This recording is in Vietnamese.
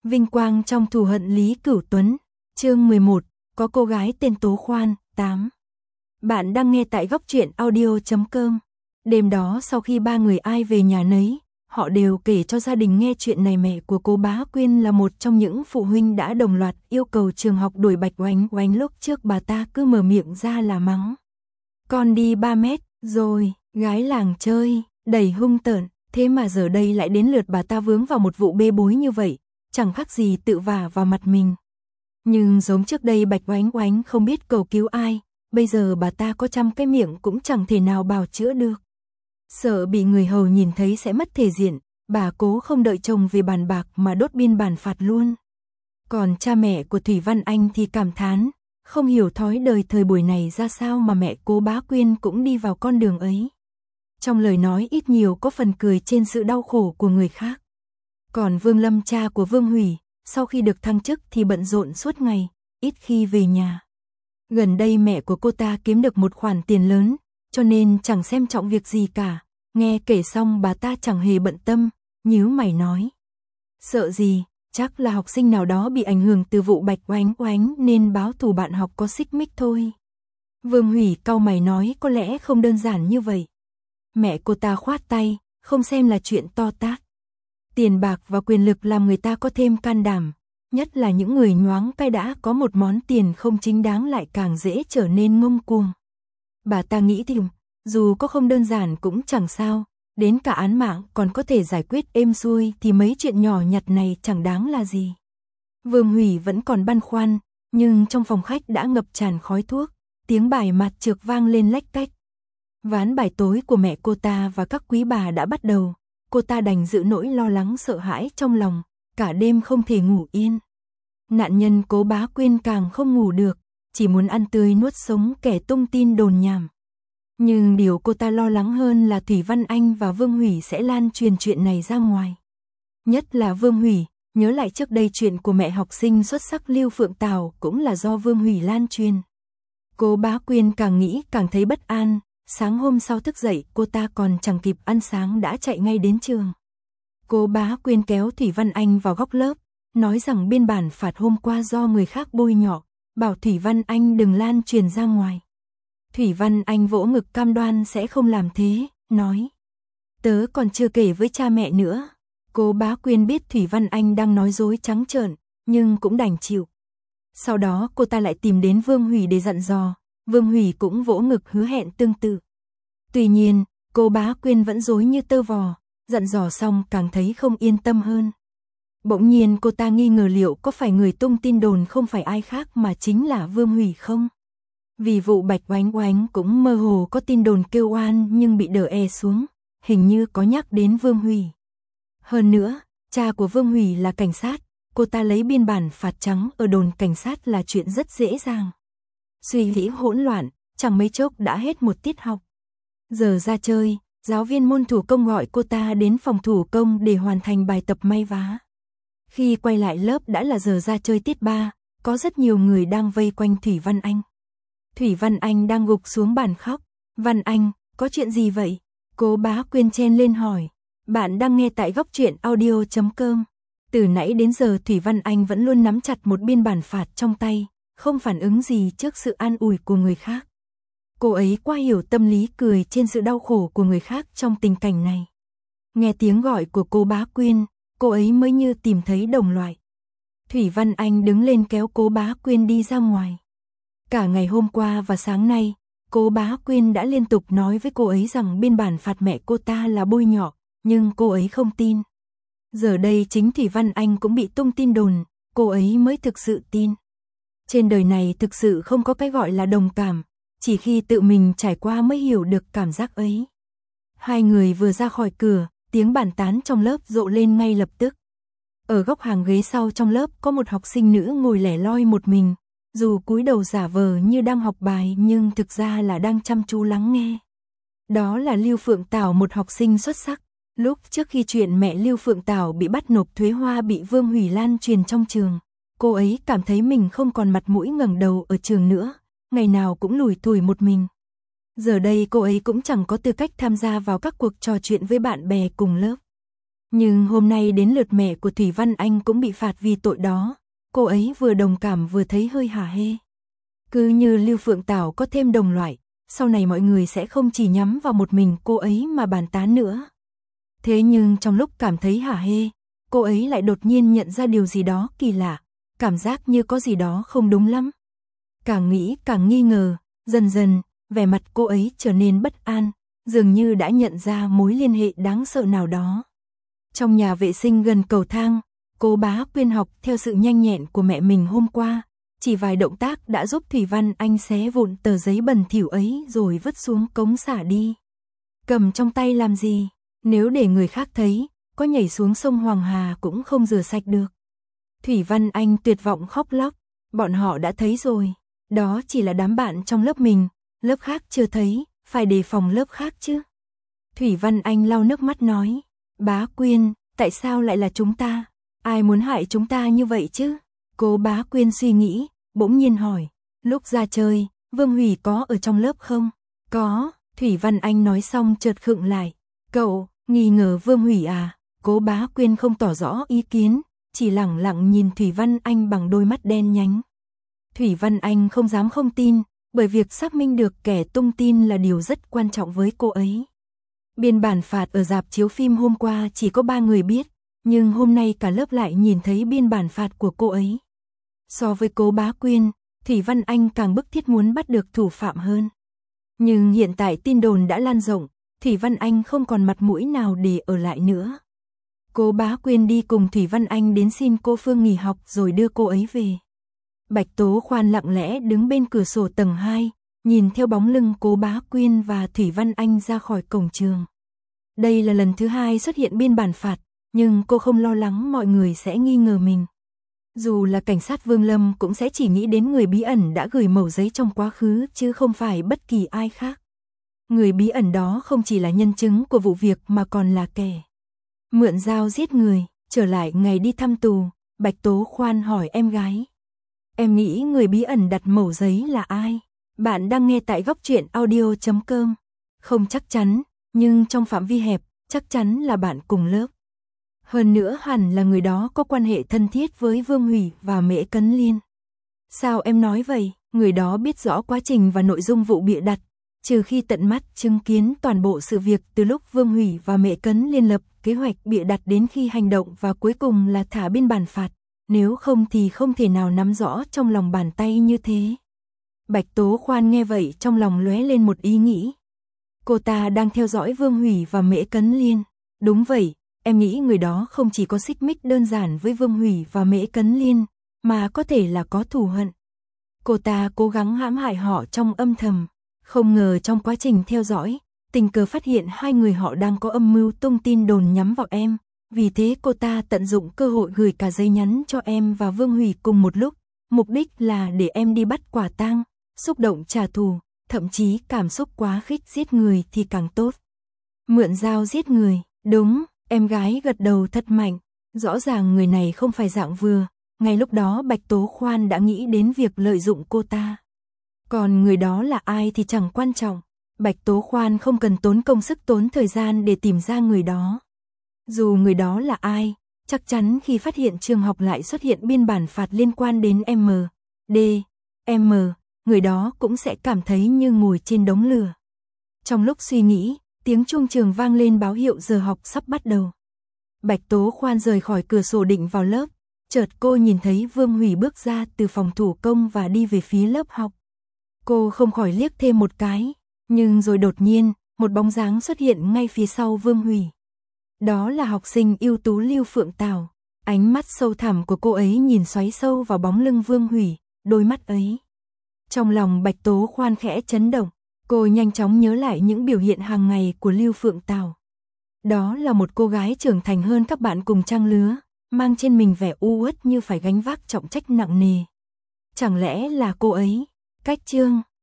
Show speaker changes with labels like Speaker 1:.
Speaker 1: Vinh quang trong thù hận Lý Cửu Tuấn. Chương 11, có cô gái tên Tố Khoan. 8. Bạn đang nghe tại góc truyện audio.com. Đêm đó sau khi ba người ai về nhà nấy, họ đều kể cho gia đình nghe chuyện này. Mẹ của cô Bá Quyên là một trong những phụ huynh đã đồng loạt yêu cầu trường học đuổi Bạch Oánh Oánh. Lúc trước bà ta cứ mở miệng ra là mắng. Con đi 3 mét, rồi, gái làng chơi, đầy hung tợn, thế mà giờ đây lại đến lượt bà ta vướng vào một vụ bê bối như vậy, chẳng khác gì tự vả vào mặt mình. Nhưng giống trước đây Bạch Oánh Oánh không biết cầu cứu ai, bây giờ bà ta có trăm cái miệng cũng chẳng thể nào bào chữa được. Sợ bị người hầu nhìn thấy sẽ mất thể diện, bà cố không đợi chồng về bàn bạc mà đốt biên bản phạt luôn. Còn cha mẹ của Thủy Văn Anh thì cảm thán, không hiểu thói đời thời buổi này ra sao mà mẹ cô Bá Quyên cũng đi vào con đường ấy. Trong lời nói ít nhiều có phần cười trên sự đau khổ của người khác. Còn Vương Lâm, cha của Vương Hủy, sau khi được thăng chức thì bận rộn suốt ngày, ít khi về nhà. Gần đây mẹ của cô ta kiếm được một khoản tiền lớn, cho nên chẳng xem trọng việc gì cả. Nghe kể xong bà ta chẳng hề bận tâm, nhíu mày nói. Sợ gì, chắc là học sinh nào đó bị ảnh hưởng từ vụ Bạch Oánh Oánh nên báo thù bạn học có xích mích thôi. Vương Hủy cau mày nói có lẽ không đơn giản như vậy. Mẹ cô ta khoát tay, không xem là chuyện to tát. Tiền bạc và quyền lực làm người ta có thêm can đảm, nhất là những người nhoáng cái đã có một món tiền không chính đáng lại càng dễ trở nên ngông cuồng. Bà ta nghĩ thì, dù có không đơn giản cũng chẳng sao, đến cả án mạng còn có thể giải quyết êm xuôi thì mấy chuyện nhỏ nhặt này chẳng đáng là gì. Vương Hủy vẫn còn băn khoăn, nhưng trong phòng khách đã ngập tràn khói thuốc, tiếng bài mặt trược vang lên lách cách. Ván bài tối của mẹ cô ta và các quý bà đã bắt đầu, cô ta đành giữ nỗi lo lắng sợ hãi trong lòng, cả đêm không thể ngủ yên. Nạn nhân Cố Bá Quyên càng không ngủ được, chỉ muốn ăn tươi nuốt sống kẻ tung tin đồn nhảm. Nhưng điều cô ta lo lắng hơn là Thủy Văn Anh và Vương Hủy sẽ lan truyền chuyện này ra ngoài. Nhất là Vương Hủy, nhớ lại trước đây chuyện của mẹ học sinh xuất sắc Lưu Phượng Tào cũng là do Vương Hủy lan truyền. Cố Bá Quyên càng nghĩ càng thấy bất an. Sáng hôm sau thức dậy cô ta còn chẳng kịp ăn sáng đã chạy ngay đến trường. Cố Bá Quyên kéo Thủy Văn Anh vào góc lớp, nói rằng biên bản phạt hôm qua do người khác bôi nhọ, bảo Thủy Văn Anh đừng lan truyền ra ngoài. Thủy Văn Anh vỗ ngực cam đoan sẽ không làm thế, nói. Tớ còn chưa kể với cha mẹ nữa. Cố Bá Quyên biết Thủy Văn Anh đang nói dối trắng trợn, nhưng cũng đành chịu. Sau đó cô ta lại tìm đến Vương Hủy để dặn dò. Vương Hủy cũng vỗ ngực hứa hẹn tương tự. Tuy nhiên, cô Bá Quyên vẫn dối như tơ vò, dặn dò xong càng thấy không yên tâm hơn. Bỗng nhiên cô ta nghi ngờ liệu có phải người tung tin đồn không phải ai khác mà chính là Vương Hủy không? Vì vụ Bạch Oánh Oánh cũng mơ hồ có tin đồn kêu oan nhưng bị đờ xuống, hình như có nhắc đến Vương Hủy. Hơn nữa, cha của Vương Hủy là cảnh sát, cô ta lấy biên bản phạt trắng ở đồn cảnh sát là chuyện rất dễ dàng. Suy nghĩ hỗn loạn, chẳng mấy chốc đã hết một tiết học. Giờ ra chơi, giáo viên môn thủ công gọi cô ta đến phòng thủ công để hoàn thành bài tập may vá. Khi quay lại lớp đã là giờ ra chơi tiết 3, có rất nhiều người đang vây quanh Thủy Văn Anh. Thủy Văn Anh đang gục xuống bàn khóc. Văn Anh, có chuyện gì vậy? Cố Bá Quyên chen lên hỏi. Bạn đang nghe tại góc truyện audio.com. Từ nãy đến giờ Thủy Văn Anh vẫn luôn nắm chặt một biên bản phạt trong tay, không phản ứng gì trước sự an ủi của người khác. Cô ấy quá hiểu tâm lý cười trên sự đau khổ của người khác trong tình cảnh này. Nghe tiếng gọi của cô Bá Quyên, cô ấy mới như tìm thấy đồng loại. Thủy Văn Anh đứng lên kéo cô Bá Quyên đi ra ngoài. Cả ngày hôm qua và sáng nay, cô Bá Quyên đã liên tục nói với cô ấy rằng biên bản phạt mẹ cô ta là bôi nhọ, nhưng cô ấy không tin. Giờ đây chính Thủy Văn Anh cũng bị tung tin đồn, cô ấy mới thực sự tin. Trên đời này thực sự không có cái gọi là đồng cảm, chỉ khi tự mình trải qua mới hiểu được cảm giác ấy. Hai người vừa ra khỏi cửa, tiếng bàn tán trong lớp rộ lên ngay lập tức. Ở góc hàng ghế sau trong lớp có một học sinh nữ ngồi lẻ loi một mình, dù cúi đầu giả vờ như đang học bài nhưng thực ra là đang chăm chú lắng nghe. Đó là Lưu Phượng Tảo, một học sinh xuất sắc. Lúc trước khi chuyện mẹ Lưu Phượng Tảo bị bắt nộp thuế hoa bị Vương Hủy lan truyền trong trường, cô ấy cảm thấy mình không còn mặt mũi ngẩng đầu ở trường nữa, ngày nào cũng lủi thủi một mình. Giờ đây cô ấy cũng chẳng có tư cách tham gia vào các cuộc trò chuyện với bạn bè cùng lớp. Nhưng hôm nay đến lượt mẹ của Thủy Văn Anh cũng bị phạt vì tội đó, cô ấy vừa đồng cảm vừa thấy hơi hả hê. Cứ như Lưu Phượng Tảo có thêm đồng loại, sau này mọi người sẽ không chỉ nhắm vào một mình cô ấy mà bàn tán nữa. Thế nhưng trong lúc cảm thấy hả hê, cô ấy lại đột nhiên nhận ra điều gì đó kỳ lạ, cảm giác như có gì đó không đúng lắm. Càng nghĩ càng nghi ngờ, dần dần, vẻ mặt cô ấy trở nên bất an, dường như đã nhận ra mối liên hệ đáng sợ nào đó. Trong nhà vệ sinh gần cầu thang, cô Bá Quyên học theo sự nhanh nhẹn của mẹ mình hôm qua, chỉ vài động tác đã giúp Thủy Văn Anh xé vụn tờ giấy bẩn thỉu ấy rồi vứt xuống cống xả đi. Cầm trong tay làm gì? Nếu để người khác thấy, có nhảy xuống sông Hoàng Hà cũng không rửa sạch được. Thủy Văn Anh tuyệt vọng khóc lóc, bọn họ đã thấy rồi, đó chỉ là đám bạn trong lớp mình, lớp khác chưa thấy, phải đề phòng lớp khác chứ. Thủy Văn Anh lau nước mắt nói, Bá Quyên, tại sao lại là chúng ta? Ai muốn hại chúng ta như vậy chứ? Cô Bá Quyên suy nghĩ, bỗng nhiên hỏi, lúc ra chơi, Vương Hủy có ở trong lớp không? Có, Thủy Văn Anh nói xong chợt khựng lại. Cậu, nghi ngờ Vương Hủy à? Cô Bá Quyên không tỏ rõ ý kiến, chỉ lẳng lặng nhìn Thủy Văn Anh bằng đôi mắt đen nhánh. Thủy Văn Anh không dám không tin, bởi việc xác minh được kẻ tung tin là điều rất quan trọng với cô ấy. Biên bản phạt ở rạp chiếu phim hôm qua chỉ có 3 người biết, nhưng hôm nay cả lớp lại nhìn thấy biên bản phạt của cô ấy. So với cô Bá Quyên, Thủy Văn Anh càng bức thiết muốn bắt được thủ phạm hơn. Nhưng hiện tại tin đồn đã lan rộng, Thủy Văn Anh không còn mặt mũi nào để ở lại nữa. Cô Bá Quyên đi cùng Thủy Văn Anh đến xin cô Phương nghỉ học rồi đưa cô ấy về. Bạch Tố Khoan lặng lẽ đứng bên cửa sổ tầng 2, nhìn theo bóng lưng cô Bá Quyên và Thủy Văn Anh ra khỏi cổng trường. Đây là lần thứ 2 xuất hiện biên bản phạt, nhưng cô không lo lắng mọi người sẽ nghi ngờ mình. Dù là cảnh sát Vương Lâm cũng sẽ chỉ nghĩ đến người bí ẩn đã gửi mẩu giấy trong quá khứ chứ không phải bất kỳ ai khác. Người bí ẩn đó không chỉ là nhân chứng của vụ việc mà còn là kẻ mượn dao giết người. Trở lại ngày đi thăm tù, Bạch Tố Khoan hỏi em gái. Em nghĩ người bí ẩn đặt mẩu giấy là ai? Bạn đang nghe tại Góc Truyện Audio.com. Không chắc chắn, nhưng trong phạm vi hẹp, chắc chắn là bạn cùng lớp. Hơn nữa hẳn là người đó có quan hệ thân thiết với Vương Hủy và Mễ Cấn Liên. Sao em nói vậy? Người đó biết rõ quá trình và nội dung vụ bịa đặt, trừ khi tận mắt chứng kiến toàn bộ sự việc từ lúc Vương Hủy và Mễ Cấn Liên lập kế hoạch bịa đặt đến khi hành động và cuối cùng là thả biên bản phạt. Nếu không thì không thể nào nắm rõ trong lòng bàn tay như thế. Bạch Tố Khoan nghe vậy trong lòng lóe lên một ý nghĩ. Cô ta đang theo dõi Vương Hủy và Mễ Cấn Liên. Đúng vậy, em nghĩ người đó không chỉ có xích mích đơn giản với Vương Hủy và Mễ Cấn Liên, mà có thể là có thù hận. Cô ta cố gắng hãm hại họ trong âm thầm. Không ngờ trong quá trình theo dõi, tình cờ phát hiện hai người họ đang có âm mưu tung tin đồn nhắm vào em. Vì thế cô ta tận dụng cơ hội gửi cả giấy nhắn cho em và Vương Hủy cùng một lúc. Mục đích là để em đi bắt quả tang, xúc động trả thù, thậm chí cảm xúc quá khích giết người thì càng tốt. Mượn dao giết người, đúng, em gái gật đầu thật mạnh. Rõ ràng người này không phải dạng vừa, ngay lúc đó Bạch Tố Khoan đã nghĩ đến việc lợi dụng cô ta. Còn người đó là ai thì chẳng quan trọng, Bạch Tố Khoan không cần tốn công sức tốn thời gian để tìm ra người đó. Dù người đó là ai, chắc chắn khi phát hiện trường học lại xuất hiện biên bản phạt liên quan đến M, người đó cũng sẽ cảm thấy như ngồi trên đống lửa. Trong lúc suy nghĩ, tiếng chuông trường vang lên báo hiệu giờ học sắp bắt đầu. Bạch Tố Khoan rời khỏi cửa sổ định vào lớp, chợt cô nhìn thấy Vương Hủy bước ra từ phòng thủ công và đi về phía lớp học. Cô không khỏi liếc thêm một cái, nhưng rồi đột nhiên, một bóng dáng xuất hiện ngay phía sau Vương Hủy. Đó là học sinh ưu tú Lưu Phượng Tảo. Ánh mắt sâu thẳm của cô ấy nhìn xoáy sâu vào bóng lưng Vương Hủy, đôi mắt ấy. Trong lòng Bạch Tố Khoan khẽ chấn động, cô nhanh chóng nhớ lại những biểu hiện hàng ngày của Lưu Phượng Tảo. Đó là một cô gái trưởng thành hơn các bạn cùng trang lứa, mang trên mình vẻ u uất như phải gánh vác trọng trách nặng nề. Chẳng lẽ là cô ấy? Cách chương